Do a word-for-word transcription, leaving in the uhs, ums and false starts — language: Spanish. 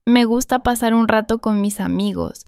Me gusta pasar un rato con mis amigos.